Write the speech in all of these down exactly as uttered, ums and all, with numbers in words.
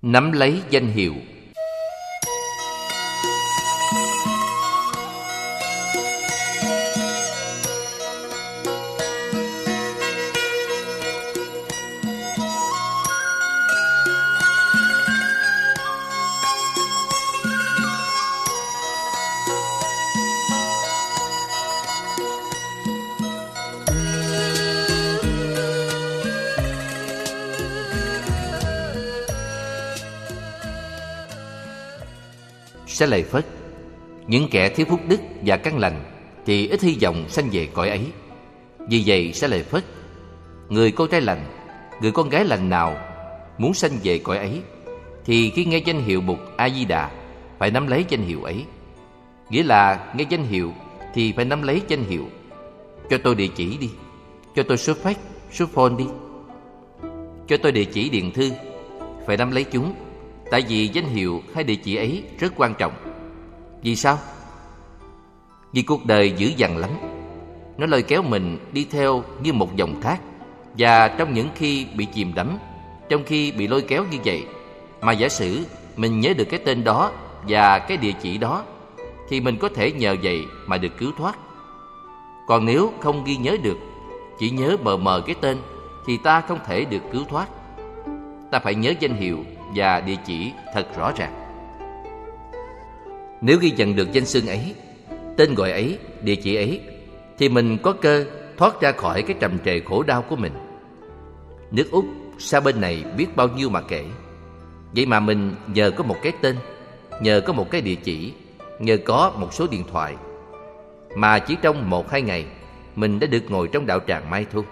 Nắm lấy danh hiệu. Xá lợi Phất: những kẻ thiếu phúc đức và căn lành thì ít hy vọng sanh về cõi ấy. Vì vậy Xá lợi Phất, người con trai lành, người con gái lành nào muốn sanh về cõi ấy thì khi nghe danh hiệu Bụt A Di Đà phải nắm lấy danh hiệu ấy. Nghĩa là nghe danh hiệu thì phải nắm lấy danh hiệu. Cho tôi địa chỉ đi, cho tôi số fax, số phone đi, cho tôi địa chỉ điện thư. Phải nắm lấy chúng, tại vì danh hiệu hay địa chỉ ấy rất quan trọng. Vì sao? Vì cuộc đời dữ dằn lắm. Nó lôi kéo mình đi theo như một dòng thác. Và trong những khi bị chìm đắm, trong khi bị lôi kéo như vậy, mà giả sử mình nhớ được cái tên đó và cái địa chỉ đó, thì mình có thể nhờ vậy mà được cứu thoát. Còn nếu không ghi nhớ được, chỉ nhớ mờ mờ cái tên, thì ta không thể được cứu thoát. Ta phải nhớ danh hiệu và địa chỉ thật rõ ràng. Nếu ghi nhận được danh xưng ấy, tên gọi ấy, địa chỉ ấy, thì mình có cơ thoát ra khỏi cái trầm trề khổ đau của mình. Nước Úc xa bên này biết bao nhiêu mà kể. Vậy mà mình nhờ có một cái tên, nhờ có một cái địa chỉ, nhờ có một số điện thoại, mà chỉ trong một hai ngày mình đã được ngồi trong đạo tràng Mai Thôn.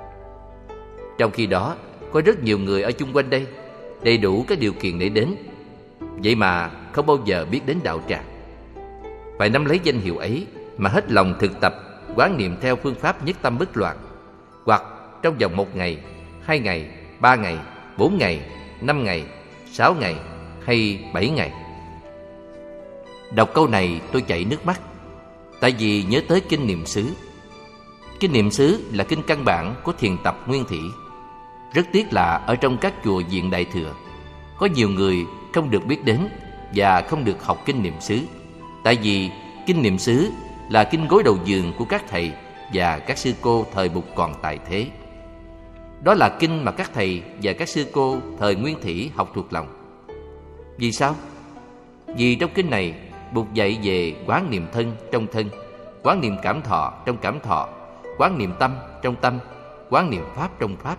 Trong khi đó có rất nhiều người ở chung quanh đây đầy đủ các điều kiện để đến, vậy mà không bao giờ biết đến đạo tràng. Phải nắm lấy danh hiệu ấy mà hết lòng thực tập quán niệm theo phương pháp nhất tâm bất loạn, hoặc trong vòng một ngày, hai ngày, ba ngày, bốn ngày, năm ngày, sáu ngày hay bảy ngày. Đọc câu này tôi chảy nước mắt, tại vì nhớ tới kinh niệm xứ. Kinh niệm xứ là kinh căn bản của thiền tập nguyên thủy. Rất tiếc là ở trong các chùa viện Đại Thừa có nhiều người không được biết đến và không được học kinh niệm xứ. Tại vì kinh niệm xứ là kinh gối đầu giường của các thầy và các sư cô thời Bụt còn tại thế. Đó là kinh mà các thầy và các sư cô thời Nguyên Thủy học thuộc lòng. Vì sao? Vì trong kinh này Bụt dạy về quán niệm thân trong thân, quán niệm cảm thọ trong cảm thọ, quán niệm tâm trong tâm, quán niệm pháp trong pháp.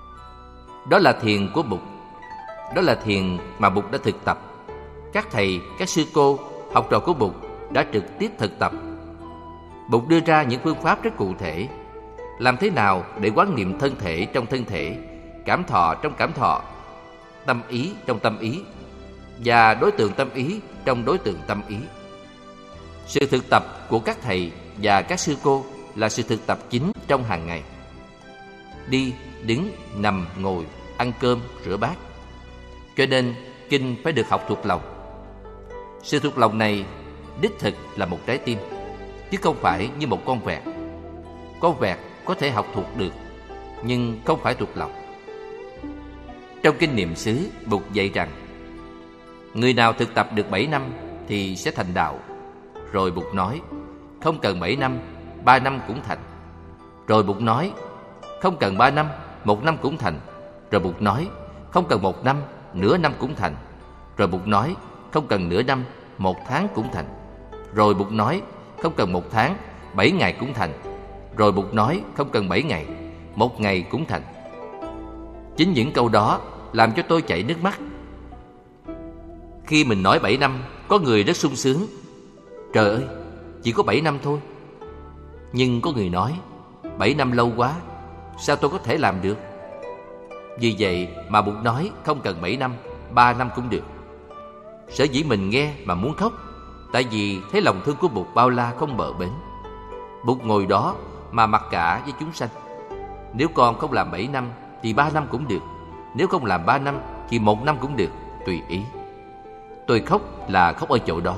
Đó là thiền của Bụt. Đó là thiền mà Bụt đã thực tập. Các thầy, các sư cô, học trò của Bụt đã trực tiếp thực tập. Bụt đưa ra những phương pháp rất cụ thể. Làm thế nào để quán niệm thân thể trong thân thể, cảm thọ trong cảm thọ, tâm ý trong tâm ý, và đối tượng tâm ý trong đối tượng tâm ý. Sự thực tập của các thầy và các sư cô là sự thực tập chính trong hàng ngày. Đi, đứng, nằm, ngồi, ăn cơm, rửa bát. Cho nên kinh phải được học thuộc lòng. Sự thuộc lòng này đích thực là một trái tim, chứ không phải như một con vẹt. Con vẹt có thể học thuộc được, nhưng không phải thuộc lòng. Trong kinh niệm xứ, Bụt dạy rằng người nào thực tập được bảy năm thì sẽ thành đạo. Rồi Bụt nói không cần bảy năm, ba năm cũng thành. Rồi Bụt nói không cần ba năm, một năm cũng thành. Rồi Bụt nói không cần một năm, nửa năm cũng thành. Rồi Bụt nói không cần nửa năm, một tháng cũng thành. Rồi Bụt nói không cần một tháng, bảy ngày cũng thành. Rồi Bụt nói không cần bảy ngày, một ngày cũng thành. Chính những câu đó làm cho tôi chảy nước mắt. Khi mình nói bảy năm, có người rất sung sướng. Trời ơi, chỉ có bảy năm thôi. Nhưng có người nói bảy năm lâu quá, sao tôi có thể làm được? Vì vậy mà Bụt nói không cần bảy năm, ba năm cũng được. Sở dĩ mình nghe mà muốn khóc, tại vì thấy lòng thương của Bụt bao la không bờ bến. Bụt ngồi đó mà mặc cả với chúng sanh. Nếu con không làm bảy năm thì ba năm cũng được. Nếu không làm ba năm thì một năm cũng được, tùy ý. Tôi khóc là khóc ở chỗ đó.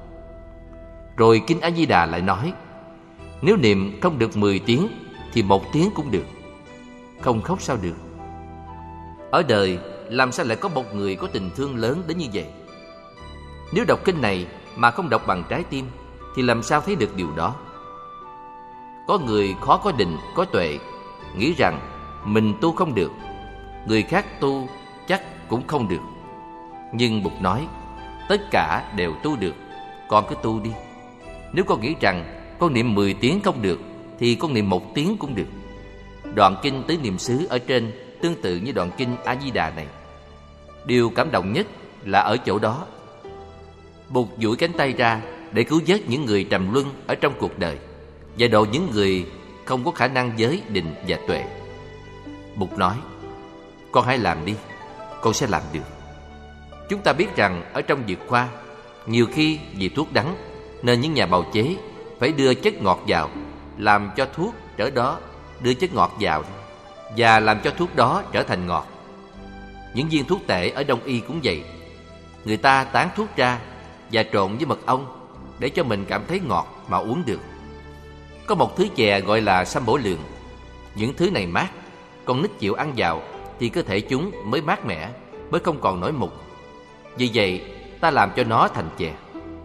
Rồi Kinh A Di Đà lại nói nếu niệm không được mười tiếng thì một tiếng cũng được. Không khóc sao được? Ở đời làm sao lại có một người có tình thương lớn đến như vậy? Nếu đọc kinh này mà không đọc bằng trái tim thì làm sao thấy được điều đó? Có người khó có định, có tuệ, nghĩ rằng mình tu không được, người khác tu chắc cũng không được. Nhưng Bụt nói, tất cả đều tu được, con cứ tu đi. Nếu con nghĩ rằng con niệm mười tiếng không được thì con niệm một tiếng cũng được. Đoạn kinh Tứ Niệm xứ ở trên tương tự như đoạn kinh A Di Đà này. Điều cảm động nhất là ở chỗ đó. Bụt duỗi cánh tay ra để cứu vớt những người trầm luân ở trong cuộc đời và độ những người không có khả năng giới định và tuệ. Bụt nói, con hãy làm đi, con sẽ làm được. Chúng ta biết rằng ở trong dược khoa, nhiều khi vì thuốc đắng nên những nhà bào chế phải đưa chất ngọt vào, làm cho thuốc trở đó đưa chất ngọt vào và làm cho thuốc đó trở thành ngọt. Những viên thuốc tệ ở Đông y cũng vậy. Người ta tán thuốc ra và trộn với mật ong để cho mình cảm thấy ngọt mà uống được. Có một thứ chè gọi là sâm bổ lượng. Những thứ này mát, con nít chịu ăn vào thì cơ thể chúng mới mát mẻ, mới không còn nổi mục. Vì vậy ta làm cho nó thành chè.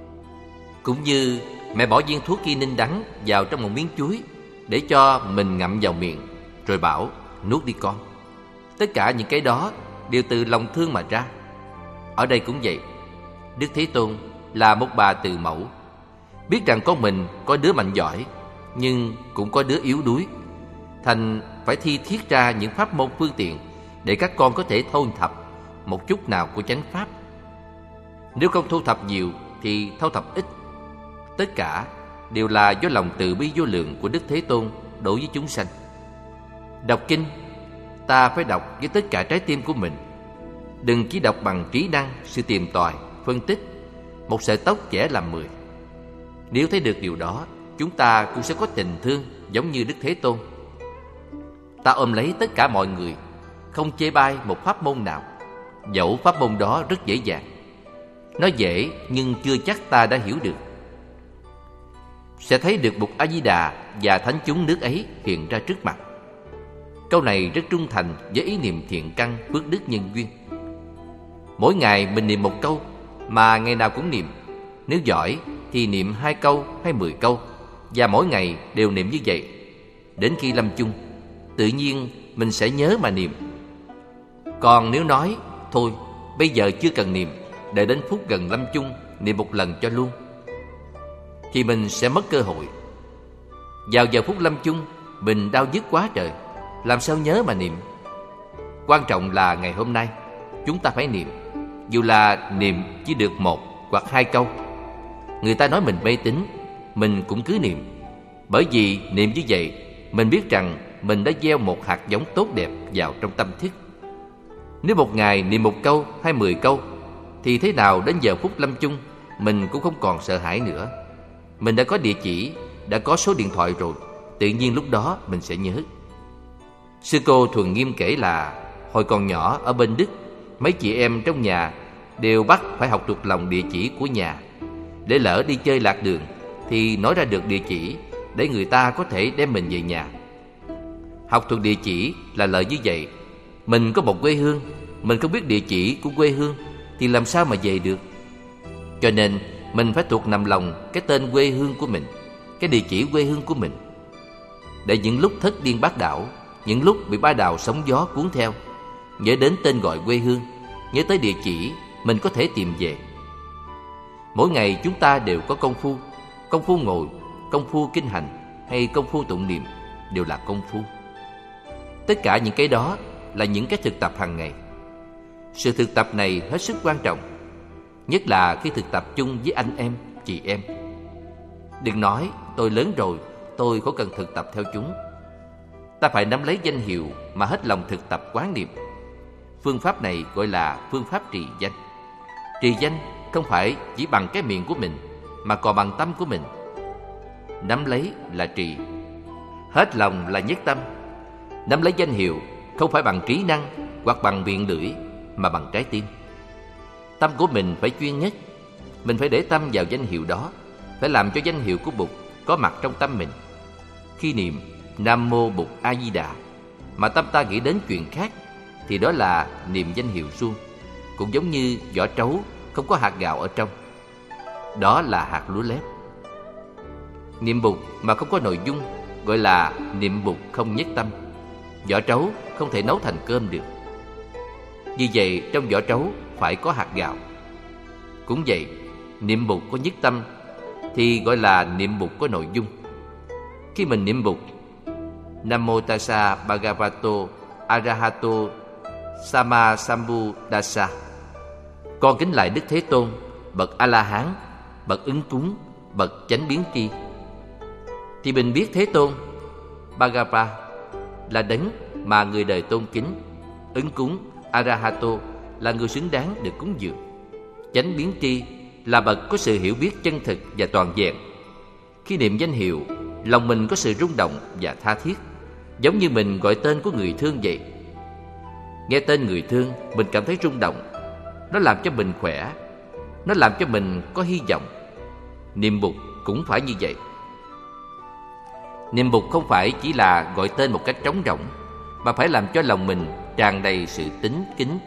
Cũng như mẹ bỏ viên thuốc kinin đắng vào trong một miếng chuối để cho mình ngậm vào miệng, rồi bảo nuốt đi con. Tất cả những cái đó đều từ lòng thương mà ra. Ở đây cũng vậy. Đức Thế Tôn là một bà từ mẫu, biết rằng con mình có đứa mạnh giỏi nhưng cũng có đứa yếu đuối, thành phải thi thiết ra những pháp môn phương tiện để các con có thể thâu thập một chút nào của chánh pháp. Nếu không thu thập nhiều thì thâu thập ít. Tất cả đều là do lòng từ bi vô lượng của Đức Thế Tôn đối với chúng sanh. Đọc kinh, ta phải đọc với tất cả trái tim của mình. Đừng chỉ đọc bằng trí năng, sự tìm tòi, phân tích, một sợi tóc chẻ làm mười. Nếu thấy được điều đó, chúng ta cũng sẽ có tình thương giống như Đức Thế Tôn. Ta ôm lấy tất cả mọi người, không chê bai một pháp môn nào, dẫu pháp môn đó rất dễ dàng. Nó dễ nhưng chưa chắc ta đã hiểu được. Sẽ thấy được Bụt A Di Đà và thánh chúng nước ấy hiện ra trước mặt. Câu này rất trung thành với ý niệm thiện căn phước đức nhân duyên. Mỗi ngày mình niệm một câu, mà ngày nào cũng niệm. Nếu giỏi thì niệm hai câu hay mười câu, và mỗi ngày đều niệm như vậy. Đến khi lâm chung, tự nhiên mình sẽ nhớ mà niệm. Còn nếu nói thôi bây giờ chưa cần niệm, để đến phút gần lâm chung niệm một lần cho luôn, thì mình sẽ mất cơ hội. Vào giờ phút lâm chung mình đau nhức quá trời, làm sao nhớ mà niệm. Quan trọng là ngày hôm nay chúng ta phải niệm, dù là niệm chỉ được một hoặc hai câu. Người ta nói mình mê tín, mình cũng cứ niệm. Bởi vì niệm như vậy, mình biết rằng mình đã gieo một hạt giống tốt đẹp vào trong tâm thức. Nếu một ngày niệm một câu hay mười câu, thì thế nào đến giờ phút lâm chung mình cũng không còn sợ hãi nữa. Mình đã có địa chỉ, đã có số điện thoại rồi, tự nhiên lúc đó mình sẽ nhớ. Sư cô Thuần Nghiêm kể là hồi còn nhỏ ở bên Đức, mấy chị em trong nhà đều bắt phải học thuộc lòng địa chỉ của nhà, để lỡ đi chơi lạc đường thì nói ra được địa chỉ để người ta có thể đem mình về nhà. Học thuộc địa chỉ là lợi như vậy. Mình có một quê hương, mình không biết địa chỉ của quê hương thì làm sao mà về được. Cho nên mình phải thuộc nằm lòng cái tên quê hương của mình, cái địa chỉ quê hương của mình, để những lúc thất điên bát đảo, những lúc bị ba đào sóng gió cuốn theo, nhớ đến tên gọi quê hương, nhớ tới địa chỉ, mình có thể tìm về. Mỗi ngày chúng ta đều có công phu. Công phu ngồi, công phu kinh hành hay công phu tụng niệm đều là công phu. Tất cả những cái đó là những cái thực tập hàng ngày. Sự thực tập này hết sức quan trọng, nhất là khi thực tập chung với anh em, chị em. Đừng nói tôi lớn rồi, tôi không cần thực tập theo chúng. Ta phải nắm lấy danh hiệu mà hết lòng thực tập quán niệm. Phương pháp này gọi là phương pháp trì danh. Trì danh không phải chỉ bằng cái miệng của mình, mà còn bằng tâm của mình. Nắm lấy là trì, hết lòng là nhất tâm. Nắm lấy danh hiệu không phải bằng trí năng hoặc bằng miệng lưỡi, mà bằng trái tim. Tâm của mình phải chuyên nhất. Mình phải để tâm vào danh hiệu đó, phải làm cho danh hiệu của Bụt có mặt trong tâm mình. Khi niệm Nam Mô Bụt A Di Đà mà tâm ta nghĩ đến chuyện khác thì đó là niệm danh hiệu suông, cũng giống như vỏ trấu không có hạt gạo ở trong. Đó là hạt lúa lép. Niệm Bụt mà không có nội dung gọi là niệm Bụt không nhất tâm. Vỏ trấu không thể nấu thành cơm được. Vì vậy trong vỏ trấu phải có hạt gạo. Cũng vậy, niệm Bụt có nhất tâm thì gọi là niệm Bụt có nội dung. Khi mình niệm Bụt Namo Tassa Bhagavato Arahato Sammasambuddhassa, con kính lại Đức Thế Tôn, bậc A-la-hán, bậc ứng cúng, bậc chánh biến tri, thì mình biết Thế Tôn Bhagava là đấng mà người đời tôn kính, ứng cúng Arahato là người xứng đáng được cúng dường, chánh biến tri là bậc có sự hiểu biết chân thực và toàn vẹn. Khi niệm danh hiệu, lòng mình có sự rung động và tha thiết, giống như mình gọi tên của người thương vậy. Nghe tên người thương, mình cảm thấy rung động. Nó làm cho mình khỏe, nó làm cho mình có hy vọng. Niệm Bụt cũng phải như vậy. Niệm Bụt không phải chỉ là gọi tên một cách trống rỗng, mà phải làm cho lòng mình tràn đầy sự tín kính.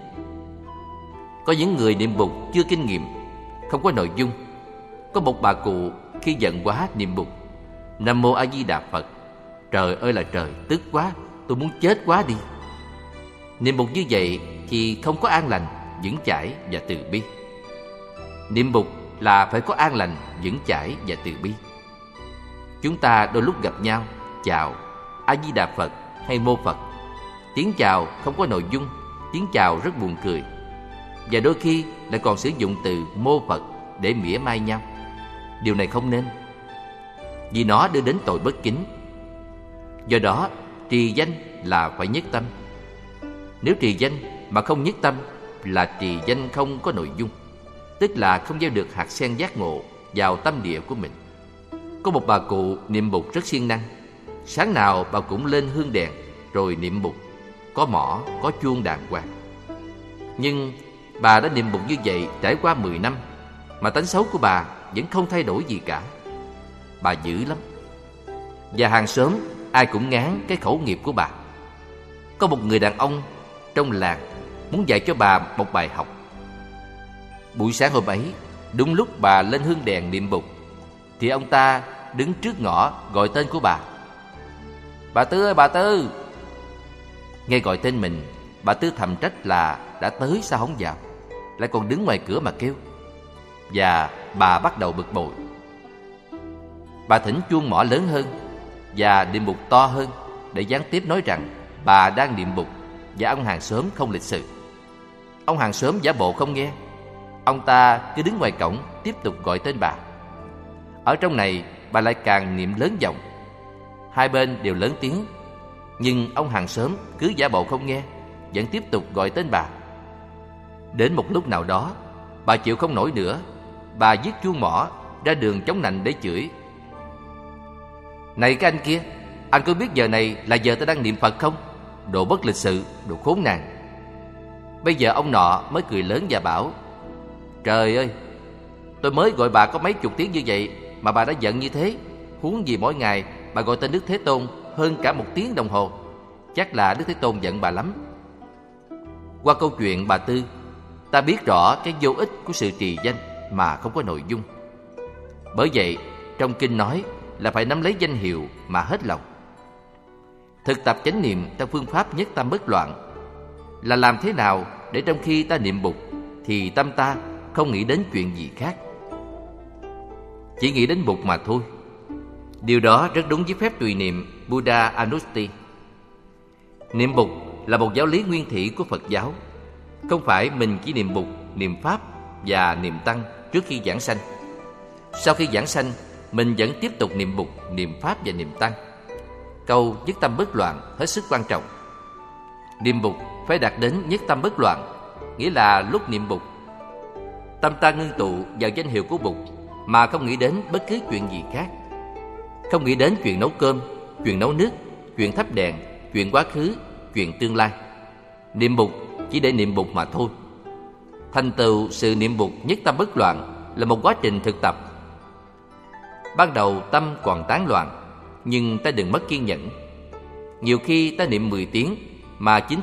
Có những người niệm Bụt chưa kinh nghiệm, không có nội dung. Có một bà cụ khi giận quá niệm Bụt Nam Mô A Di Đà Phật. Trời ơi là trời, tức quá, tôi muốn chết quá đi. Niệm Bụt như vậy thì không có an lành, vững chãi và từ bi. Niệm Bụt là phải có an lành, vững chãi và từ bi. Chúng ta đôi lúc gặp nhau, chào A Di Đà Phật hay Mô Phật. Tiếng chào không có nội dung, tiếng chào rất buồn cười. Và đôi khi lại còn sử dụng từ Mô Phật để mỉa mai nhau. Điều này không nên, vì nó đưa đến tội bất kính. Do đó, trì danh là phải nhất tâm. Nếu trì danh mà không nhất tâm là trì danh không có nội dung, tức là không gieo được hạt sen giác ngộ vào tâm địa của mình. Có một bà cụ niệm Bụt rất siêng năng. Sáng nào bà cũng lên hương đèn rồi niệm Bụt, có mõ, có chuông đàng hoàng. Nhưng bà đã niệm Bụt như vậy trải qua mười năm, mà tánh xấu của bà vẫn không thay đổi gì cả. Bà dữ lắm. Và hàng xóm ai cũng ngán cái khẩu nghiệp của bà. Có một người đàn ông trong làng muốn dạy cho bà một bài học. Buổi sáng hôm ấy, đúng lúc bà lên hương đèn niệm Bụt, thì ông ta đứng trước ngõ gọi tên của bà. Bà Tư ơi, bà Tư! Nghe gọi tên mình, bà Tư thầm trách là đã tới sao không vào, lại còn đứng ngoài cửa mà kêu. Và bà bắt đầu bực bội. Bà thỉnh chuông mõ lớn hơn và niệm Bụt to hơn để gián tiếp nói rằng bà đang niệm Bụt và ông hàng xóm không lịch sự. Ông hàng xóm giả bộ không nghe. Ông ta cứ đứng ngoài cổng tiếp tục gọi tên bà. Ở trong này bà lại càng niệm lớn giọng. Hai bên đều lớn tiếng, nhưng ông hàng xóm cứ giả bộ không nghe, vẫn tiếp tục gọi tên bà. Đến một lúc nào đó, bà chịu không nổi nữa. Bà vứt chuông mõ ra đường chống nạnh để chửi. Này cái anh kia, anh có biết giờ này là giờ tôi đang niệm Phật không? Đồ bất lịch sự, đồ khốn nạn. Bây giờ ông nọ mới cười lớn và bảo: Trời ơi, tôi mới gọi bà có mấy chục tiếng như vậy mà bà đã giận như thế. Huống gì mỗi ngày bà gọi tên Đức Thế Tôn hơn cả một tiếng đồng hồ. Chắc là Đức Thế Tôn giận bà lắm. Qua câu chuyện bà Tư, ta biết rõ cái vô ích của sự trì danh mà không có nội dung. Bởi vậy trong kinh nói là phải nắm lấy danh hiệu mà hết lòng. Thực tập chánh niệm theo phương pháp nhất tâm bất loạn là làm thế nào để trong khi ta niệm Bụt thì tâm ta không nghĩ đến chuyện gì khác, chỉ nghĩ đến Bụt mà thôi. Điều đó rất đúng với phép tùy niệm Buddha Anusti. Niệm Bụt là một giáo lý nguyên thủy của Phật giáo. Không phải mình chỉ niệm Bụt, niệm Pháp và niệm Tăng trước khi giảng sanh. Sau khi giảng sanh, mình vẫn tiếp tục niệm Bụt, niệm Pháp và niệm Tăng. Câu nhất tâm bất loạn hết sức quan trọng. Niệm Bụt phải đạt đến nhất tâm bất loạn, nghĩa là lúc niệm Bụt, tâm ta ngưng tụ vào danh hiệu của Bụt mà không nghĩ đến bất cứ chuyện gì khác. Không nghĩ đến chuyện nấu cơm, chuyện nấu nước, chuyện thắp đèn, chuyện quá khứ, chuyện tương lai. Niệm Bụt chỉ để niệm Bụt mà thôi. Thành tựu sự niệm Bụt nhất tâm bất loạn là một quá trình thực tập. Ban đầu tâm còn tán loạn, nhưng ta đừng mất kiên nhẫn. Nhiều khi ta niệm mười tiếng mà chín tiếng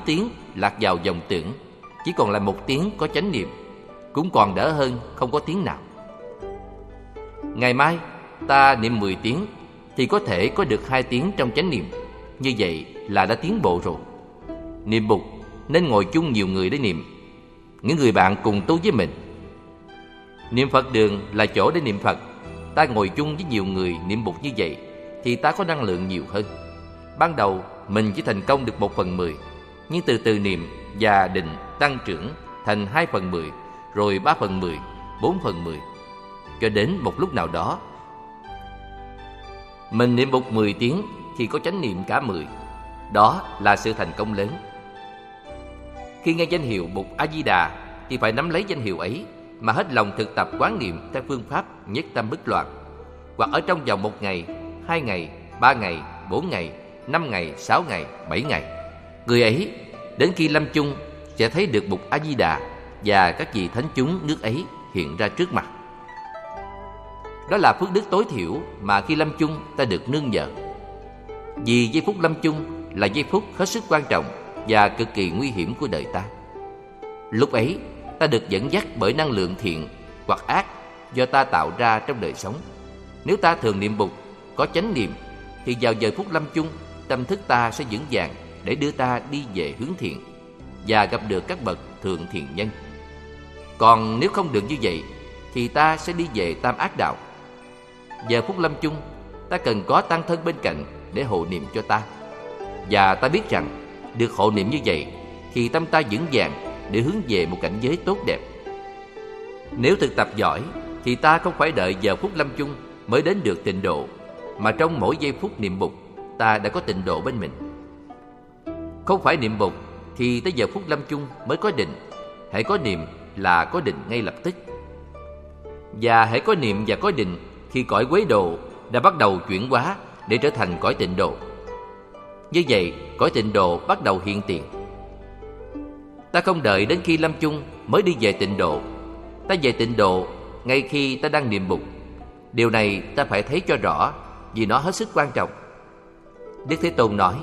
lạc vào vòng tưởng, chỉ còn lại một tiếng có chánh niệm, cũng còn đỡ hơn không có tiếng nào. Ngày mai ta niệm mười tiếng thì có thể có được hai tiếng trong chánh niệm. Như vậy là đã tiến bộ rồi. Niệm Bụt nên ngồi chung nhiều người để niệm, những người bạn cùng tu với mình. Niệm Phật đường là chỗ để niệm Phật. Ta ngồi chung với nhiều người niệm Bụt như vậy thì ta có năng lượng nhiều hơn. Ban đầu mình chỉ thành công được một phần mười, nhưng từ từ niệm và định tăng trưởng thành hai phần mười, rồi ba phần mười, bốn phần mười, cho đến một lúc nào đó mình niệm Bụt mười tiếng thì có chánh niệm cả mười. Đó là sự thành công lớn. Khi nghe danh hiệu Bụt A Di Đà thì phải nắm lấy danh hiệu ấy mà hết lòng thực tập quán niệm theo phương pháp nhất tâm bất loạn. Hoặc ở trong vòng một ngày, hai ngày, ba ngày, bốn ngày, năm ngày, sáu ngày, bảy ngày, người ấy đến khi lâm chung sẽ thấy được Bụt A Di Đà và các vị thánh chúng nước ấy hiện ra trước mặt. Đó là phước đức tối thiểu mà khi lâm chung ta được nương nhờ. Vì giây phút lâm chung là giây phút hết sức quan trọng và cực kỳ nguy hiểm của đời ta. Lúc ấy ta được dẫn dắt bởi năng lượng thiện hoặc ác do ta tạo ra trong đời sống. Nếu ta thường niệm Bụt, có chánh niệm, thì vào giờ phút lâm chung, tâm thức ta sẽ vững vàng để đưa ta đi về hướng thiện và gặp được các bậc thượng thiện nhân. Còn nếu không được như vậy thì ta sẽ đi về tam ác đạo. Giờ phút lâm chung, ta cần có tăng thân bên cạnh để hộ niệm cho ta. Và ta biết rằng được hộ niệm như vậy thì tâm ta vững vàng để hướng về một cảnh giới tốt đẹp. Nếu thực tập giỏi thì ta không phải đợi giờ phút lâm chung mới đến được tịnh độ, mà trong mỗi giây phút niệm Bụt ta đã có tịnh độ bên mình. Không phải niệm Bụt thì tới giờ phút lâm chung mới có định. Hãy có niệm là có định ngay lập tức. Và hãy có niệm và có định khi cõi quế độ đã bắt đầu chuyển hóa để trở thành cõi tịnh độ. Như vậy, cõi tịnh độ bắt đầu hiện tiền. Ta không đợi đến khi lâm chung mới đi về tịnh độ. Ta về tịnh độ ngay khi ta đang niệm Bụt. Điều này ta phải thấy cho rõ, vì nó hết sức quan trọng. Đức Thế Tôn nói: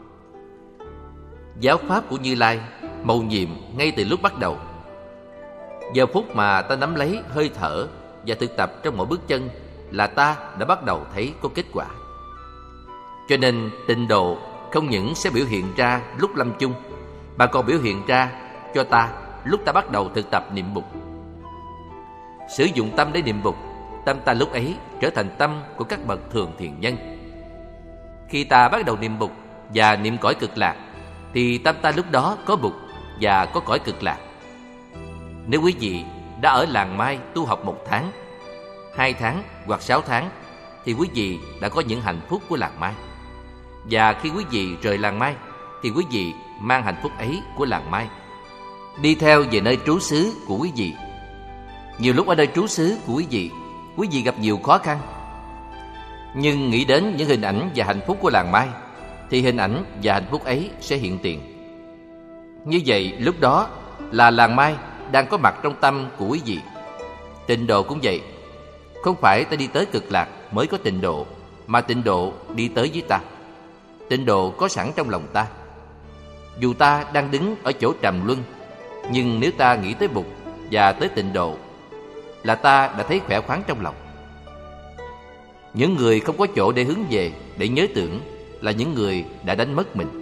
giáo pháp của Như Lai mầu nhiệm ngay từ lúc bắt đầu. Giờ phút mà ta nắm lấy hơi thở và thực tập trong mỗi bước chân là ta đã bắt đầu thấy có kết quả. Cho nên tịnh độ không những sẽ biểu hiện ra lúc lâm chung, mà còn biểu hiện ra cho ta lúc ta bắt đầu thực tập niệm Bụt. Sử dụng tâm để niệm Bụt, tâm ta lúc ấy trở thành tâm của các bậc thường thiện nhân. Khi ta bắt đầu niệm Bụt và niệm cõi cực lạc, thì tâm ta lúc đó có Bụt và có cõi cực lạc. Nếu quý vị đã ở làng Mai tu học một tháng, hai tháng hoặc sáu tháng, thì quý vị đã có những hạnh phúc của làng Mai. Và khi quý vị rời làng Mai, thì quý vị mang hạnh phúc ấy của làng Mai đi theo về nơi trú xứ của quý vị. Nhiều lúc ở nơi trú xứ của quý vị, quý vị gặp nhiều khó khăn, nhưng nghĩ đến những hình ảnh và hạnh phúc của làng Mai, thì hình ảnh và hạnh phúc ấy sẽ hiện tiền. Như vậy, lúc đó là làng Mai đang có mặt trong tâm của quý vị. Tịnh độ cũng vậy. Không phải ta đi tới cực lạc mới có tịnh độ, mà tịnh độ đi tới với ta. Tịnh độ có sẵn trong lòng ta. Dù ta đang đứng ở chỗ trầm luân, nhưng nếu ta nghĩ tới Bụt và tới tịnh độ là ta đã thấy khỏe khoắn trong lòng. Những người không có chỗ để hướng về, để nhớ tưởng là những người đã đánh mất mình.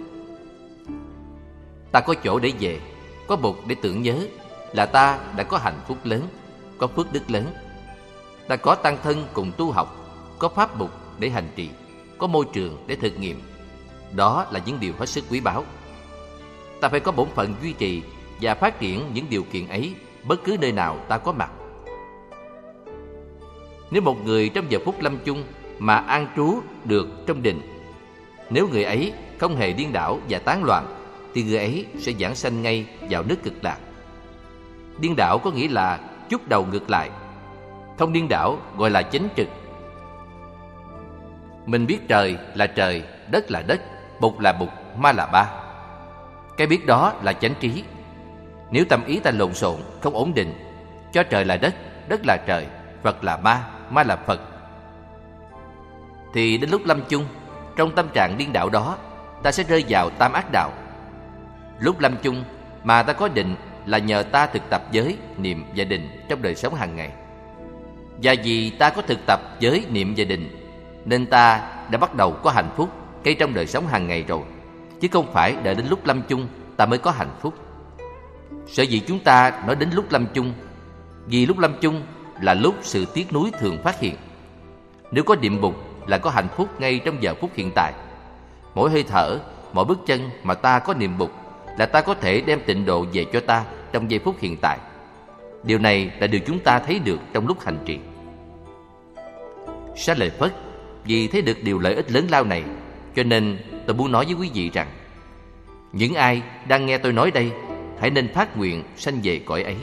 Ta có chỗ để về, có Bụt để tưởng nhớ là ta đã có hạnh phúc lớn, có phước đức lớn. Ta có tăng thân cùng tu học, có pháp Bụt để hành trì, có môi trường để thực nghiệm. Đó là những điều hết sức quý báu. Ta phải có bổn phận duy trì và phát triển những điều kiện ấy bất cứ nơi nào ta có mặt. Nếu một người trong giờ phút lâm chung mà an trú được trong định, nếu người ấy không hề điên đảo và tán loạn, thì người ấy sẽ giảng sanh ngay vào nước cực lạc. Điên đảo có nghĩa là chút đầu ngược lại. Không điên đảo gọi là chánh trực. Mình biết trời là trời, đất là đất, Bụt là Bụt, Ma là Ba. Cái biết đó là chánh trí. Nếu tâm ý ta lộn xộn, không ổn định, cho trời là đất, đất là trời, Phật là Ma, Ma là Phật, thì đến lúc lâm chung, trong tâm trạng điên đảo đó, ta sẽ rơi vào tam ác đạo. Lúc lâm chung mà ta có định là nhờ ta thực tập giới, niệm và định trong đời sống hàng ngày. Và vì ta có thực tập giới, niệm và định nên ta đã bắt đầu có hạnh phúc ngay trong đời sống hàng ngày rồi, chứ không phải đợi đến lúc lâm chung ta mới có hạnh phúc. Sở dĩ chúng ta nói đến lúc lâm chung, vì lúc lâm chung là lúc sự tiếc nuối thường phát hiện. Nếu có niệm Bụt là có hạnh phúc ngay trong giờ phút hiện tại. Mỗi hơi thở, mỗi bước chân mà ta có niệm Bụt là ta có thể đem tịnh độ về cho ta trong giây phút hiện tại. Điều này là điều chúng ta thấy được trong lúc hành trì. Xá Lợi Phất vì thấy được điều lợi ích lớn lao này, cho nên tôi muốn nói với quý vị rằng những ai đang nghe tôi nói đây hãy nên phát nguyện sanh về cõi ấy.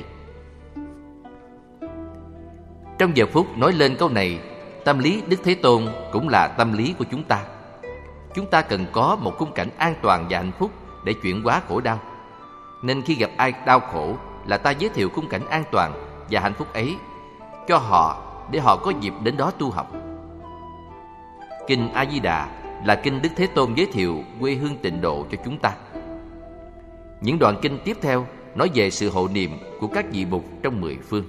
Trong giờ phút nói lên câu này, tâm lý Đức Thế Tôn cũng là tâm lý của chúng ta. Chúng ta cần có một khung cảnh an toàn và hạnh phúc để chuyển hóa khổ đau. Nên khi gặp ai đau khổ là ta giới thiệu khung cảnh an toàn và hạnh phúc ấy cho họ để họ có dịp đến đó tu học. Kinh A Di Đà là kinh Đức Thế Tôn giới thiệu quê hương tịnh độ cho chúng ta. Những đoạn kinh tiếp theo nói về sự hộ niệm của các vị Bụt trong mười phương.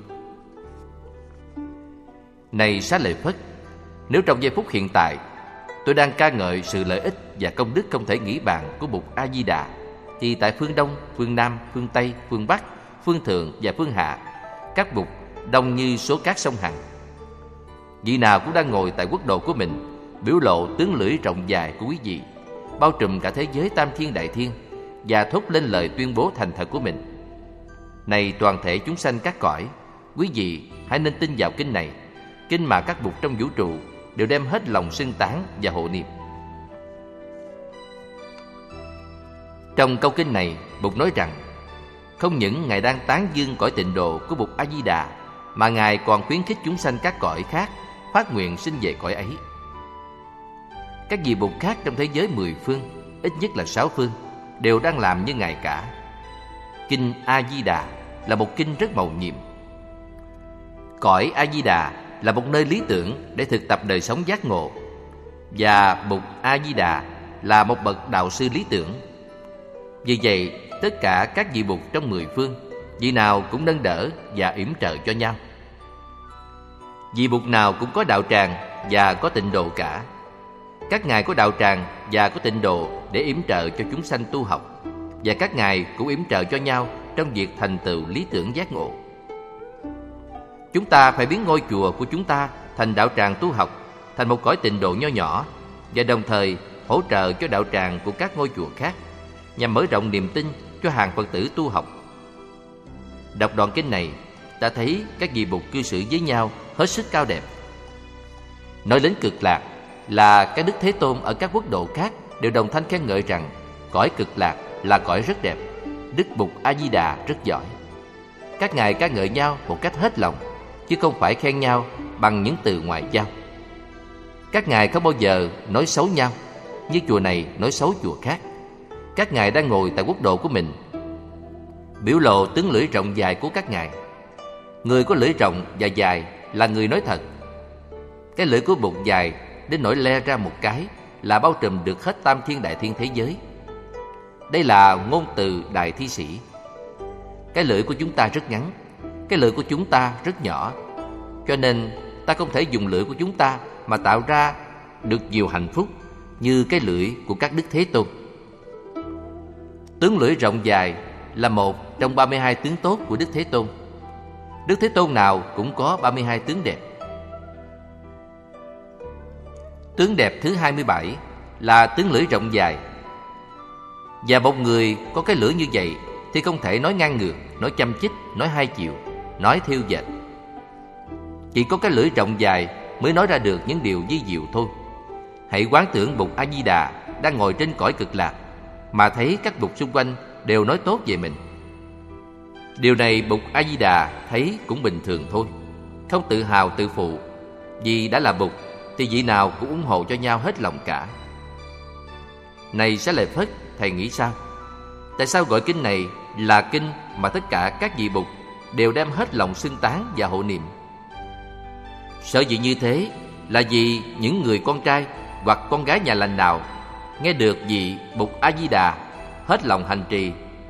Này Xá Lợi Phất, nếu trong giây phút hiện tại tôi đang ca ngợi sự lợi ích và công đức không thể nghĩ bàn của Bụt A Di Đà, thì tại phương Đông, phương Nam, phương Tây, phương Bắc, phương Thượng và phương Hạ, các Bụt đông như số cát sông Hằng. Vị nào cũng đang ngồi tại quốc độ của mình, biểu lộ tướng lưỡi rộng dài của quý vị, bao trùm cả thế giới tam thiên đại thiên, và thốt lên lời tuyên bố thành thật của mình. Này toàn thể chúng sanh các cõi, quý vị hãy nên tin vào kinh này, kinh mà các Bụt trong vũ trụ đều đem hết lòng xưng tán và hộ niệm. Trong câu kinh này, Bụt nói rằng không những Ngài đang tán dương cõi tịnh độ của Bụt A Di Đà, mà Ngài còn khuyến khích chúng sanh các cõi khác phát nguyện sinh về cõi ấy. Các vị Bụt khác trong thế giới mười phương, ít nhất là sáu phương, đều đang làm như Ngài cả. Kinh A Di Đà là một kinh rất mầu nhiệm. Cõi A Di Đà là một nơi lý tưởng để thực tập đời sống giác ngộ, và Bụt A Di Đà là một bậc đạo sư lý tưởng. Vì vậy, tất cả các vị Bụt trong mười phương, vị nào cũng nâng đỡ và yểm trợ cho nhau. Vị Bụt nào cũng có đạo tràng và có tịnh độ cả. Các ngài có đạo tràng và có tịnh độ để yểm trợ cho chúng sanh tu học, và các ngài cũng yểm trợ cho nhau trong việc thành tựu lý tưởng giác ngộ. Chúng ta phải biến ngôi chùa của chúng ta thành đạo tràng tu học, thành một cõi tịnh độ nho nhỏ, và đồng thời hỗ trợ cho đạo tràng của các ngôi chùa khác, nhằm mở rộng niềm tin cho hàng Phật tử tu học. Đọc đoạn kinh này, ta thấy các vị Bụt cư xử với nhau hết sức cao đẹp. Nói đến cực lạc là các Đức Thế Tôn ở các quốc độ khác đều đồng thanh khen ngợi rằng cõi cực lạc là cõi rất đẹp, Đức Bụt A Di Đà rất giỏi. Các ngài ca ngợi nhau một cách hết lòng, chứ không phải khen nhau bằng những từ ngoại giao. Các ngài không bao giờ nói xấu nhau, như chùa này nói xấu chùa khác. Các ngài đang ngồi tại quốc độ của mình, biểu lộ tướng lưỡi rộng dài của các ngài. Người có lưỡi rộng và dài là người nói thật. Cái lưỡi của Bụt dài đến nỗi le ra một cái là bao trùm được hết tam thiên đại thiên thế giới. Đây là ngôn từ đại thi sĩ. Cái lưỡi của chúng ta rất ngắn, cái lưỡi của chúng ta rất nhỏ, cho nên ta không thể dùng lưỡi của chúng ta mà tạo ra được nhiều hạnh phúc như cái lưỡi của các Đức Thế Tôn. Tướng lưỡi rộng dài là một trong ba mươi hai tướng tốt của Đức Thế Tôn. Đức Thế Tôn nào cũng có ba mươi hai tướng đẹp. Tướng đẹp thứ hai mươi bảy là tướng lưỡi rộng dài. Và một người có cái lưỡi như vậy thì không thể nói ngang ngược, nói châm chích, nói hai chiều, nói thiêu dệt. Chỉ có cái lưỡi rộng dài mới nói ra được những điều vi diệu thôi. Hãy quán tưởng Bụt A Di Đà đang ngồi trên cõi cực lạc mà thấy các Bụt xung quanh đều nói tốt về mình. Điều này Bụt A Di Đà thấy cũng bình thường thôi, không tự hào tự phụ. Vì đã là Bụt thì vị nào cũng ủng hộ cho nhau hết lòng cả. Này Xá Lợi Phất, thầy nghĩ sao? Tại sao gọi kinh này là kinh mà tất cả các vị Bụt đều đem hết lòng xưng tán và hộ niệm? Sở dĩ như thế là vì những người con trai hoặc con gái nhà lành nào nghe được vị Bụt A Di Đà hết lòng hành trì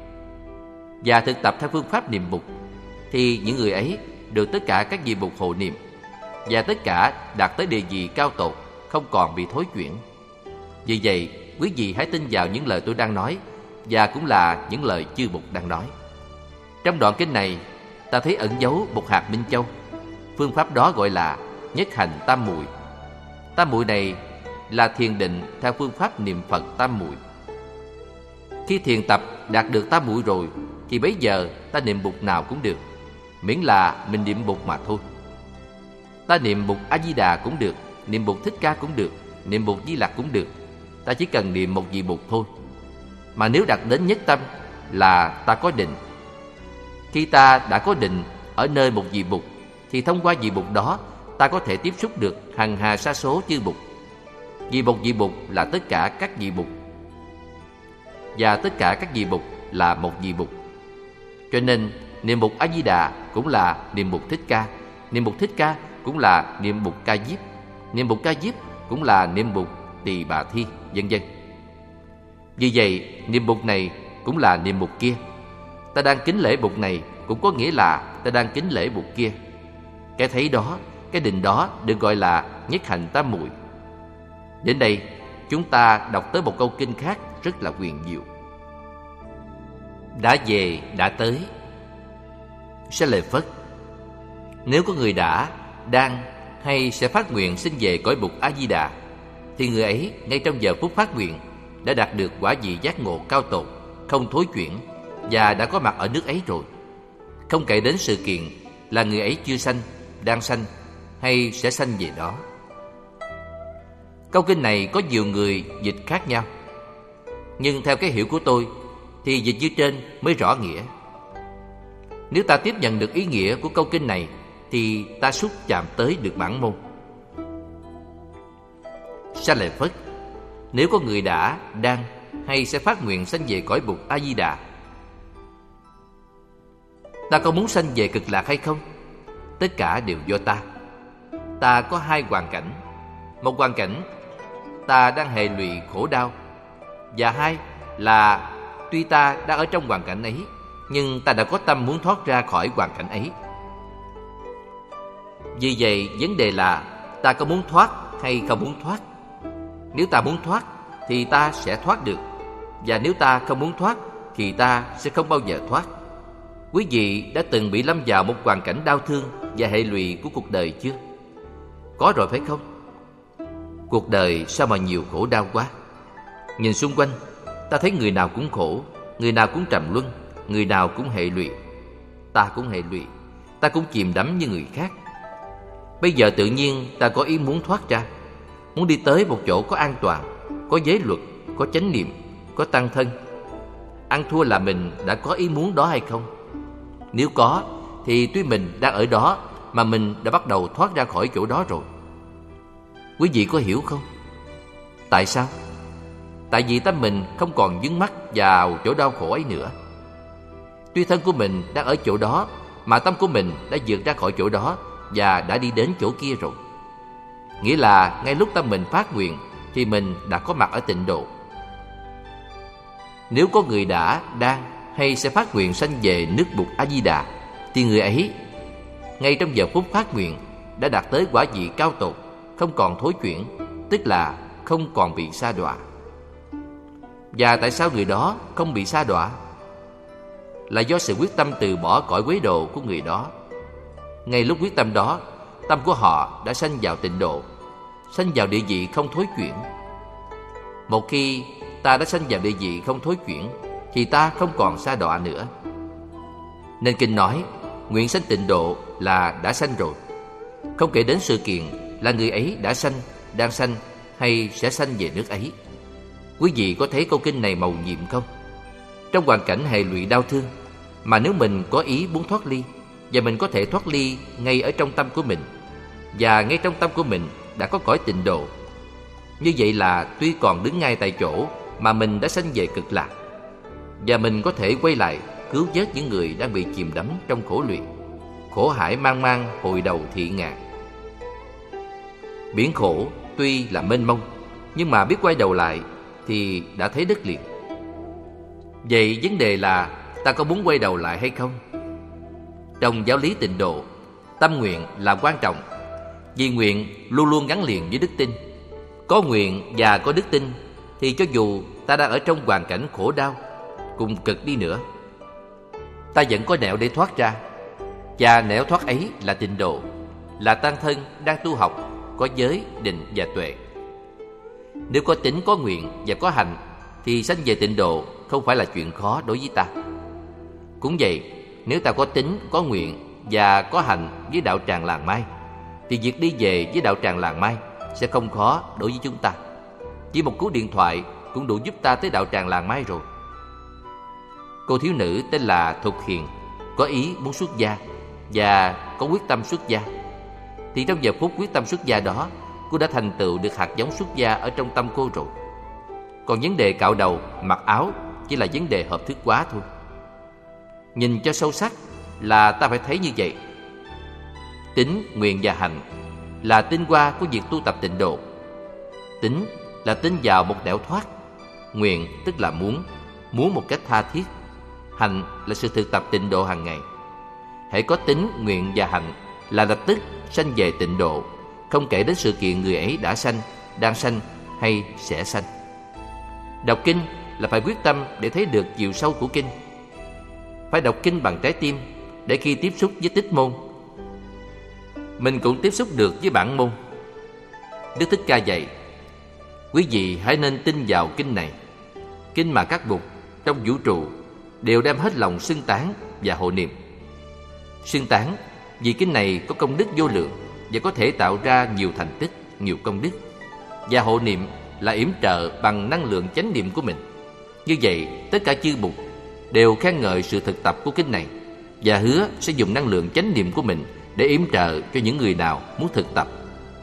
và thực tập theo phương pháp niệm Bụt, thì những người ấy được tất cả các vị Bụt hộ niệm, và tất cả đạt tới địa vị cao tột, không còn bị thối chuyển. Vì vậy, quý vị hãy tin vào những lời tôi đang nói, và cũng là những lời chư Bụt đang nói. Trong đoạn kinh này, ta thấy ẩn dấu một hạt minh châu. Phương pháp đó gọi là nhất hành tam muội. Tam muội này là thiền định theo phương pháp niệm Phật tam muội. Khi thiền tập đạt được tam muội rồi, thì bấy giờ ta niệm Bụt nào cũng được, miễn là mình niệm Bụt mà thôi. Ta niệm Bụt A Di Đà cũng được, niệm Bụt Thích Ca cũng được, niệm Bụt Di Lặc cũng được. Ta chỉ cần niệm một vị Bụt thôi. Mà nếu đạt đến nhất tâm là ta có định. Khi ta đã có định ở nơi một vị Bụt, thì thông qua vị Bụt đó, ta có thể tiếp xúc được hằng hà sa số chư Bụt. Vị Bụt vị Bụt là tất cả các vị Bụt, và tất cả các vị Bụt là một vị Bụt. Cho nên niệm Bụt A Di Đà cũng là niệm Bụt Thích Ca, niệm Bụt Thích Ca cũng là niệm Bụt Ca Diếp, niệm Bụt Ca Diếp cũng là niệm Bụt Tỳ Bà Thi, vân vân. Vì vậy, niệm Bụt này cũng là niệm Bụt kia. Ta đang kính lễ Bụt này cũng có nghĩa là ta đang kính lễ Bụt kia. Cái thấy đó, cái định đó được gọi là nhất hành tam muội. Đến đây, chúng ta đọc tới một câu kinh khác rất là huyền diệu. Đã về, đã tới. Sẽ lời Phất: nếu có người đã, đang hay sẽ phát nguyện xin về cõi Bụt A Di Đà, thì người ấy ngay trong giờ phút phát nguyện đã đạt được quả vị giác ngộ cao tột, không thối chuyển, và đã có mặt ở nước ấy rồi. Không kể đến sự kiện là người ấy chưa sanh, đang sanh hay sẽ sanh về đó. Câu kinh này có nhiều người dịch khác nhau, nhưng theo cái hiểu của tôi thì dịch như trên mới rõ nghĩa. Nếu ta tiếp nhận được ý nghĩa của câu kinh này, thì ta xúc chạm tới được bản môn. Sa Lợi Phất: nếu có người đã, đang hay sẽ phát nguyện sanh về cõi Bụt A Di Đà, ta có muốn sanh về cực lạc hay không? Tất cả đều do ta. Ta có hai hoàn cảnh. Một hoàn cảnh, ta đang hệ lụy khổ đau, và hai là tuy ta đang ở trong hoàn cảnh ấy, nhưng ta đã có tâm muốn thoát ra khỏi hoàn cảnh ấy. Vì vậy, vấn đề là ta có muốn thoát hay không muốn thoát. Nếu ta muốn thoát thì ta sẽ thoát được, và nếu ta không muốn thoát thì ta sẽ không bao giờ thoát. Quý vị đã từng bị lâm vào một hoàn cảnh đau thương và hệ lụy của cuộc đời chưa? Có rồi phải không? Cuộc đời sao mà nhiều khổ đau quá. Nhìn xung quanh, ta thấy người nào cũng khổ, người nào cũng trầm luân, người nào cũng hệ lụy. Ta cũng hệ lụy, ta cũng chìm đắm như người khác. Bây giờ tự nhiên ta có ý muốn thoát ra, muốn đi tới một chỗ có an toàn, có giới luật, có chánh niệm, có tăng thân. Ăn thua là mình đã có ý muốn đó hay không? Nếu có, thì tuy mình đang ở đó mà mình đã bắt đầu thoát ra khỏi chỗ đó rồi. Quý vị có hiểu không? Tại sao? Tại vì tâm mình không còn vướng mắc vào chỗ đau khổ ấy nữa. Tuy thân của mình đang ở chỗ đó, mà tâm của mình đã vượt ra khỏi chỗ đó và đã đi đến chỗ kia rồi. Nghĩa là ngay lúc tâm mình phát nguyện thì mình đã có mặt ở tịnh độ. Nếu có người đã, đang hay sẽ phát nguyện sanh về nước Bụt A Di Đà, thì người ấy ngay trong giờ phút phát nguyện đã đạt tới quả vị cao tột, không còn thối chuyển, tức là không còn bị sa đọa. Và tại sao người đó không bị sa đọa? Là do sự quyết tâm từ bỏ cõi quế độ của người đó. Ngay lúc quyết tâm đó, tâm của họ đã sanh vào tịnh độ, sanh vào địa vị không thối chuyển. Một khi ta đã sanh vào địa vị không thối chuyển, thì ta không còn sa đọa nữa. Nên kinh nói nguyện sanh tịnh độ là đã sanh rồi. Không kể đến sự kiện là người ấy đã sanh, đang sanh hay sẽ sanh về nước ấy. Quý vị có thấy câu kinh này mầu nhiệm không? Trong hoàn cảnh hệ lụy đau thương, mà nếu mình có ý muốn thoát ly, và mình có thể thoát ly ngay ở trong tâm của mình, và ngay trong tâm của mình đã có cõi tịnh độ, như vậy là tuy còn đứng ngay tại chỗ mà mình đã sanh về cực lạc, và mình có thể quay lại cứu vớt những người đang bị chìm đắm trong khổ lụy, khổ hải mang mang hồi đầu thị ngạn. Biển khổ tuy là mênh mông, nhưng mà biết quay đầu lại thì đã thấy đất liền. Vậy vấn đề là ta có muốn quay đầu lại hay không? Trong giáo lý Tịnh độ, tâm nguyện là quan trọng, vì nguyện luôn luôn gắn liền với đức tin. Có nguyện và có đức tin thì cho dù ta đang ở trong hoàn cảnh khổ đau cùng cực đi nữa, ta vẫn có nẻo để thoát ra. Và nẻo thoát ấy là Tịnh độ, là tăng thân đang tu học, có giới, định và tuệ. Nếu có tính, có nguyện và có hành thì sanh về Tịnh độ không phải là chuyện khó đối với ta. Cũng vậy, nếu ta có tính, có nguyện và có hành với đạo tràng Làng Mai thì việc đi về với đạo tràng Làng Mai sẽ không khó đối với chúng ta. Chỉ một cú điện thoại cũng đủ giúp ta tới đạo tràng Làng Mai rồi. Cô thiếu nữ tên là Thục Hiền có ý muốn xuất gia và có quyết tâm xuất gia. Thì trong giờ phút quyết tâm xuất gia đó, cô đã thành tựu được hạt giống xuất gia ở trong tâm cô rồi. Còn vấn đề cạo đầu, mặc áo chỉ là vấn đề hợp thức quá thôi. Nhìn cho sâu sắc là ta phải thấy như vậy. Tính, nguyện và hành là tinh hoa của việc tu tập Tịnh độ. Tính là tin vào một nẻo thoát. Nguyện tức là muốn, muốn một cách tha thiết. Hành là sự thực tập Tịnh độ hàng ngày. Hãy có tính, nguyện và hành là lập tức sanh về Tịnh độ, không kể đến sự kiện người ấy đã sanh, đang sanh hay sẽ sanh. Đọc kinh là phải quyết tâm để thấy được chiều sâu của kinh. Phải đọc kinh bằng trái tim, để khi tiếp xúc với tích môn, mình cũng tiếp xúc được với bản môn. Đức Thích Ca dạy: quý vị hãy nên tin vào kinh này, kinh mà các bụt trong vũ trụ đều đem hết lòng xưng tán và hộ niệm. Xưng tán vì kinh này có công đức vô lượng và có thể tạo ra nhiều thành tích, nhiều công đức. Và hộ niệm là yểm trợ bằng năng lượng chánh niệm của mình. Như vậy, tất cả chư Bụt đều khen ngợi sự thực tập của kinh này và hứa sẽ dùng năng lượng chánh niệm của mình để yểm trợ cho những người nào muốn thực tập.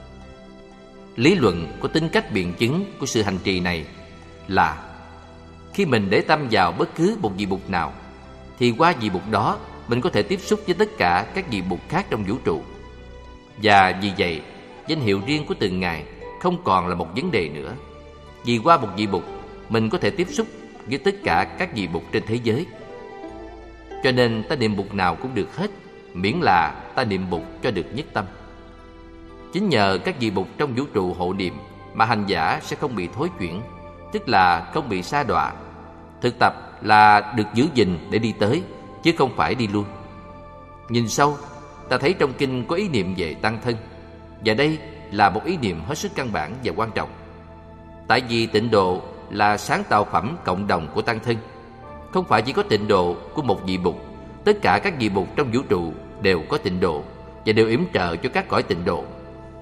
Lý luận của tính cách biện chứng của sự hành trì này là: khi mình để tâm vào bất cứ một vị Bụt nào, thì qua vị Bụt đó mình có thể tiếp xúc với tất cả các vị Bụt khác trong vũ trụ. Và vì vậy, danh hiệu riêng của từng ngài không còn là một vấn đề nữa. Vì qua một vị Bụt, mình có thể tiếp xúc với tất cả các vị Bụt trên thế giới. Cho nên ta niệm Bụt nào cũng được hết, miễn là ta niệm Bụt cho được nhất tâm. Chính nhờ các vị Bụt trong vũ trụ hộ niệm mà hành giả sẽ không bị thối chuyển, tức là không bị sa đọa. Thực tập là được giữ gìn để đi tới, chứ không phải đi luôn. Nhìn sâu, ta thấy trong kinh có ý niệm về tăng thân, và đây là một ý niệm hết sức căn bản và quan trọng. Tại vì Tịnh độ là sáng tạo phẩm cộng đồng của tăng thân, không phải chỉ có Tịnh độ của một vị Bụt. Tất cả các vị Bụt trong vũ trụ đều có Tịnh độ và đều yểm trợ cho các cõi Tịnh độ.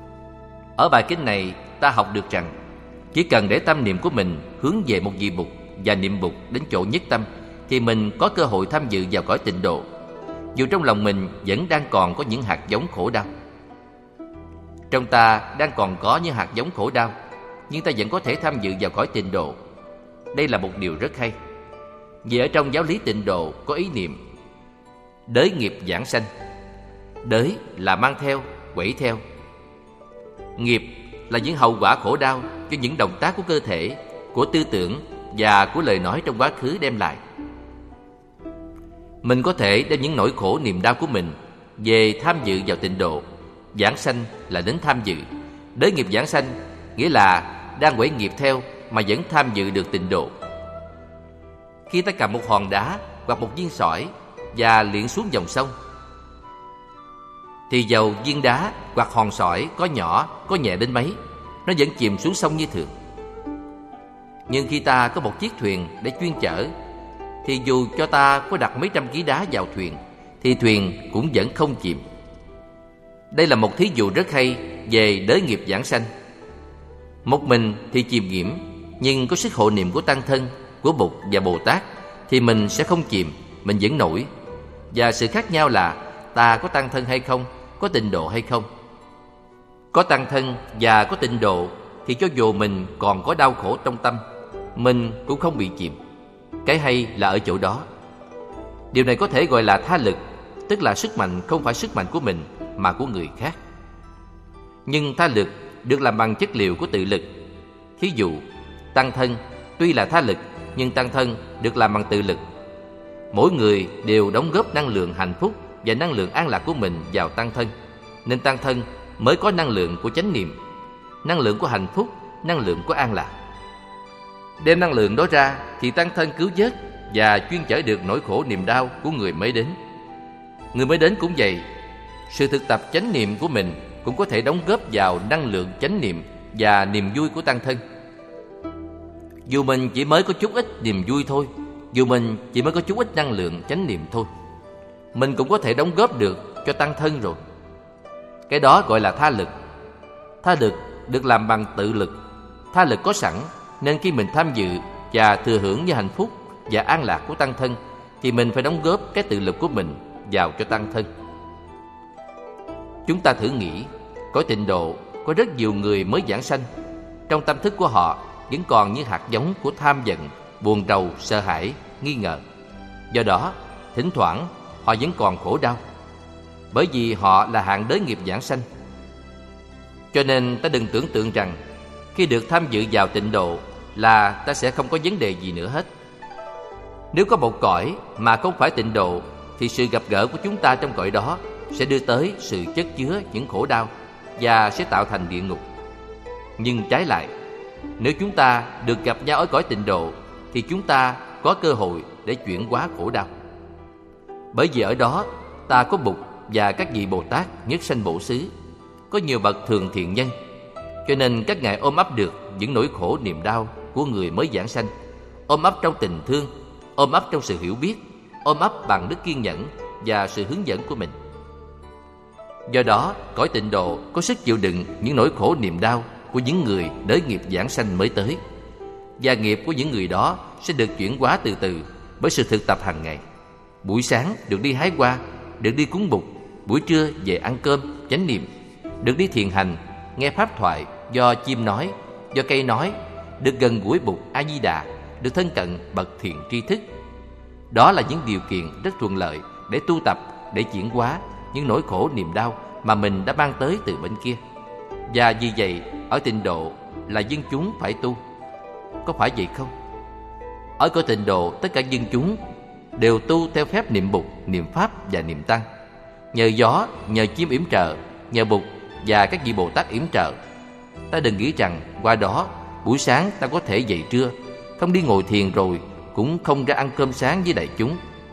Ở bài kinh này, ta học được rằng chỉ cần để tâm niệm của mình hướng về một vị Bụt và niệm Bụt đến chỗ nhất tâm, thì mình có cơ hội tham dự vào cõi Tịnh độ, dù trong lòng mình vẫn đang còn có những hạt giống khổ đau. Trong ta đang còn có những hạt giống khổ đau, nhưng ta vẫn có thể tham dự vào cõi Tịnh độ. Đây là một điều rất hay. Vì ở trong giáo lý Tịnh độ có ý niệm đới nghiệp giảng sanh. Đới là mang theo, quẩy theo. Nghiệp là những hậu quả khổ đau cho những động tác của cơ thể, của tư tưởng và của lời nói trong quá khứ đem lại. Mình có thể đem những nỗi khổ niềm đau của mình về tham dự vào Tịnh độ. Giảng sanh là đến tham dự. Đới nghiệp giảng sanh nghĩa là đang quẩy nghiệp theo mà vẫn tham dự được Tịnh độ. Khi ta cầm một hòn đá hoặc một viên sỏi và liệng xuống dòng sông, thì dầu viên đá hoặc hòn sỏi có nhỏ, có nhẹ đến mấy, nó vẫn chìm xuống sông như thường. Nhưng khi ta có một chiếc thuyền để chuyên chở, thì dù cho ta có đặt mấy trăm ký đá vào thuyền, thì thuyền cũng vẫn không chìm. Đây là một thí dụ rất hay về đới nghiệp giảng sanh. Một mình thì chìm nghiễm, nhưng có sức hộ niệm của tăng thân, của Bụt và Bồ Tát thì mình sẽ không chìm, mình vẫn nổi. Và sự khác nhau là ta có tăng thân hay không, có Tịnh độ hay không. Có tăng thân và có Tịnh độ thì cho dù mình còn có đau khổ trong tâm, mình cũng không bị chìm. Cái hay là ở chỗ đó. Điều này có thể gọi là tha lực, tức là sức mạnh không phải sức mạnh của mình mà của người khác. Nhưng tha lực được làm bằng chất liệu của tự lực. Thí dụ, tăng thân tuy là tha lực, nhưng tăng thân được làm bằng tự lực. Mỗi người đều đóng góp năng lượng hạnh phúc và năng lượng an lạc của mình vào tăng thân, nên tăng thân mới có năng lượng của chánh niệm, năng lượng của hạnh phúc, năng lượng của an lạc. Đem năng lượng đó ra thì tăng thân cứu vớt và chuyên chở được nỗi khổ niềm đau của người mới đến. Người mới đến cũng vậy, sự thực tập chánh niệm của mình cũng có thể đóng góp vào năng lượng chánh niệm và niềm vui của tăng thân. Dù mình chỉ mới có chút ít niềm vui thôi, dù mình chỉ mới có chút ít năng lượng chánh niệm thôi, mình cũng có thể đóng góp được cho tăng thân rồi. Cái đó gọi là tha lực. Tha lực được làm bằng tự lực. Tha lực có sẵn, nên khi mình tham dự và thừa hưởng như hạnh phúc và an lạc của tăng thân, thì mình phải đóng góp cái tự lực của mình vào cho tăng thân. Chúng ta thử nghĩ, cõi tịnh độ có rất nhiều người mới giảng sanh. Trong tâm thức của họ vẫn còn những hạt giống của tham giận, buồn rầu, sợ hãi, nghi ngờ. Do đó, thỉnh thoảng họ vẫn còn khổ đau, bởi vì họ là hạng đới nghiệp giảng sanh. Cho nên ta đừng tưởng tượng rằng khi được tham dự vào tịnh độ là ta sẽ không có vấn đề gì nữa hết. Nếu có một cõi mà không phải tịnh độ, thì sự gặp gỡ của chúng ta trong cõi đó sẽ đưa tới sự chất chứa những khổ đau và sẽ tạo thành địa ngục. Nhưng trái lại, nếu chúng ta được gặp nhau ở cõi tịnh độ, thì chúng ta có cơ hội để chuyển hóa khổ đau. Bởi vì ở đó ta có Bụt và các vị Bồ Tát nhất sanh bổ xứ, có nhiều bậc thường thiện nhân, cho nên các ngài ôm ấp được những nỗi khổ niềm đau của người mới giảng sanh, ôm ấp trong tình thương, ôm ấp trong sự hiểu biết, ôm ấp bằng đức kiên nhẫn và sự hướng dẫn của mình. Do đó, cõi tịnh độ có sức chịu đựng những nỗi khổ niềm đau của những người đới nghiệp giảng sanh mới tới, và nghiệp của những người đó sẽ được chuyển hóa từ từ bởi sự thực tập hàng ngày. Buổi sáng được đi hái hoa, được đi cúng Bụt, buổi trưa về ăn cơm, chánh niệm, được đi thiền hành, nghe pháp thoại do chim nói, do cây nói, được gần gũi Bụt A Di Đà, được thân cận bậc thiện tri thức. Đó là những điều kiện rất thuận lợi để tu tập, để chuyển hóa những nỗi khổ niềm đau mà mình đã mang tới từ bên kia. Và vì vậy, ở tịnh độ là dân chúng phải tu. Có phải vậy không? Ở cõi tịnh độ, tất cả dân chúng đều tu theo phép niệm Bụt, niệm Pháp và niệm Tăng. Nhờ gió, nhờ chim yểm trợ, nhờ Bụt và các vị Bồ Tát yểm trợ. Ta đừng nghĩ rằng qua đó buổi sáng ta có thể dậy trưa, không đi ngồi thiền rồi cũng không ra ăn cơm sáng với đại chúng.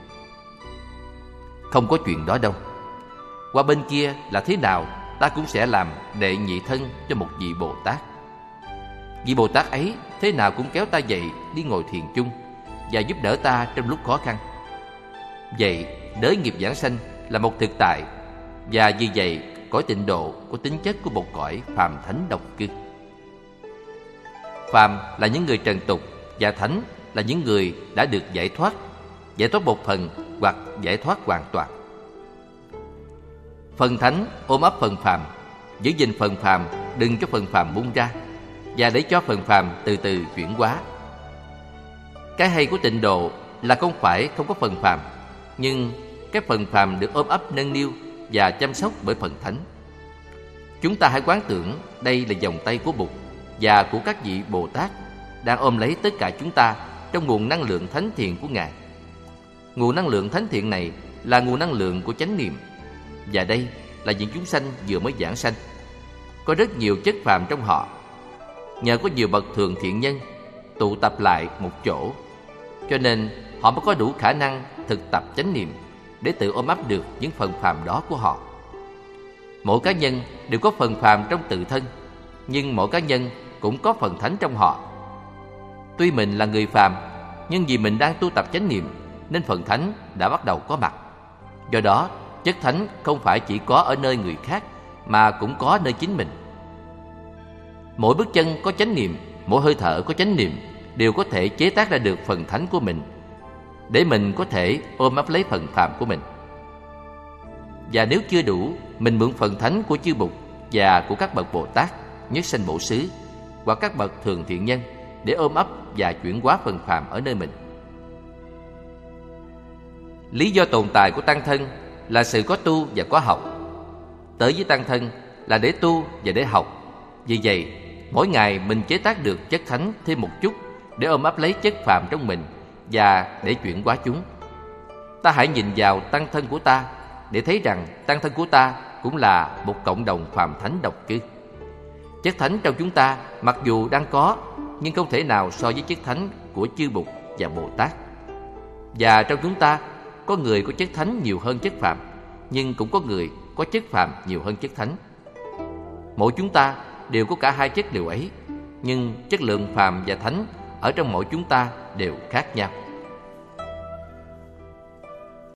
Không có chuyện đó đâu. Qua bên kia là thế nào ta cũng sẽ làm đệ nhị thân cho một vị Bồ Tát. Vị Bồ Tát ấy thế nào cũng kéo ta dậy đi ngồi thiền chung và giúp đỡ ta trong lúc khó khăn. Vậy đới nghiệp giảng sanh là một thực tại, và vì vậy cõi tịnh độ có tính chất của một cõi phàm thánh đồng cư. Phàm là những người trần tục, và thánh là những người đã được giải thoát, giải thoát một phần hoặc giải thoát hoàn toàn. Phần thánh ôm ấp phần phàm, giữ gìn phần phàm, đừng cho phần phàm bung ra, và để cho phần phàm từ từ chuyển hóa. Cái hay của tịnh độ là không phải không có phần phàm, nhưng cái phần phàm được ôm ấp nâng niu và chăm sóc bởi phần thánh. Chúng ta hãy quán tưởng đây là vòng tay của Bụt và của các vị Bồ Tát đang ôm lấy tất cả chúng ta trong nguồn năng lượng thánh thiện của Ngài. Nguồn năng lượng thánh thiện này là nguồn năng lượng của chánh niệm, và đây là những chúng sanh vừa mới giảng sanh. Có rất nhiều chất phàm trong họ. Nhờ có nhiều bậc thường thiện nhân tụ tập lại một chỗ, cho nên họ mới có đủ khả năng thực tập chánh niệm để tự ôm ấp được những phần phàm đó của họ. Mỗi cá nhân đều có phần phàm trong tự thân, nhưng mỗi cá nhân cũng có phần thánh trong họ. Tuy mình là người phàm, nhưng vì mình đang tu tập chánh niệm nên phần thánh đã bắt đầu có mặt. Do đó, chất thánh không phải chỉ có ở nơi người khác mà cũng có nơi chính mình. Mỗi bước chân có chánh niệm, mỗi hơi thở có chánh niệm đều có thể chế tác ra được phần thánh của mình, để mình có thể ôm ấp lấy phần phàm của mình. Và nếu chưa đủ, mình mượn phần thánh của chư Bụt và của các bậc Bồ Tát nhất sanh bổ xứ hoặc các bậc thường thiện nhân để ôm ấp và chuyển hóa phần phàm ở nơi mình. Lý do tồn tại của tăng thân là sự có tu và có học. Tới với tăng thân là để tu và để học. Vì vậy, mỗi ngày mình chế tác được chất thánh thêm một chút để ôm ấp lấy chất phàm trong mình và để chuyển hóa chúng. Ta hãy nhìn vào tăng thân của ta để thấy rằng tăng thân của ta cũng là một cộng đồng phàm thánh độc cư. Chất thánh trong chúng ta mặc dù đang có, nhưng không thể nào so với chất thánh của chư Bụt và Bồ Tát. Và trong chúng ta có người có chất thánh nhiều hơn chất phàm, nhưng cũng có người có chất phàm nhiều hơn chất thánh. Mỗi chúng ta đều có cả hai chất liệu ấy, nhưng chất lượng phàm và thánh ở trong mỗi chúng ta đều khác nhau.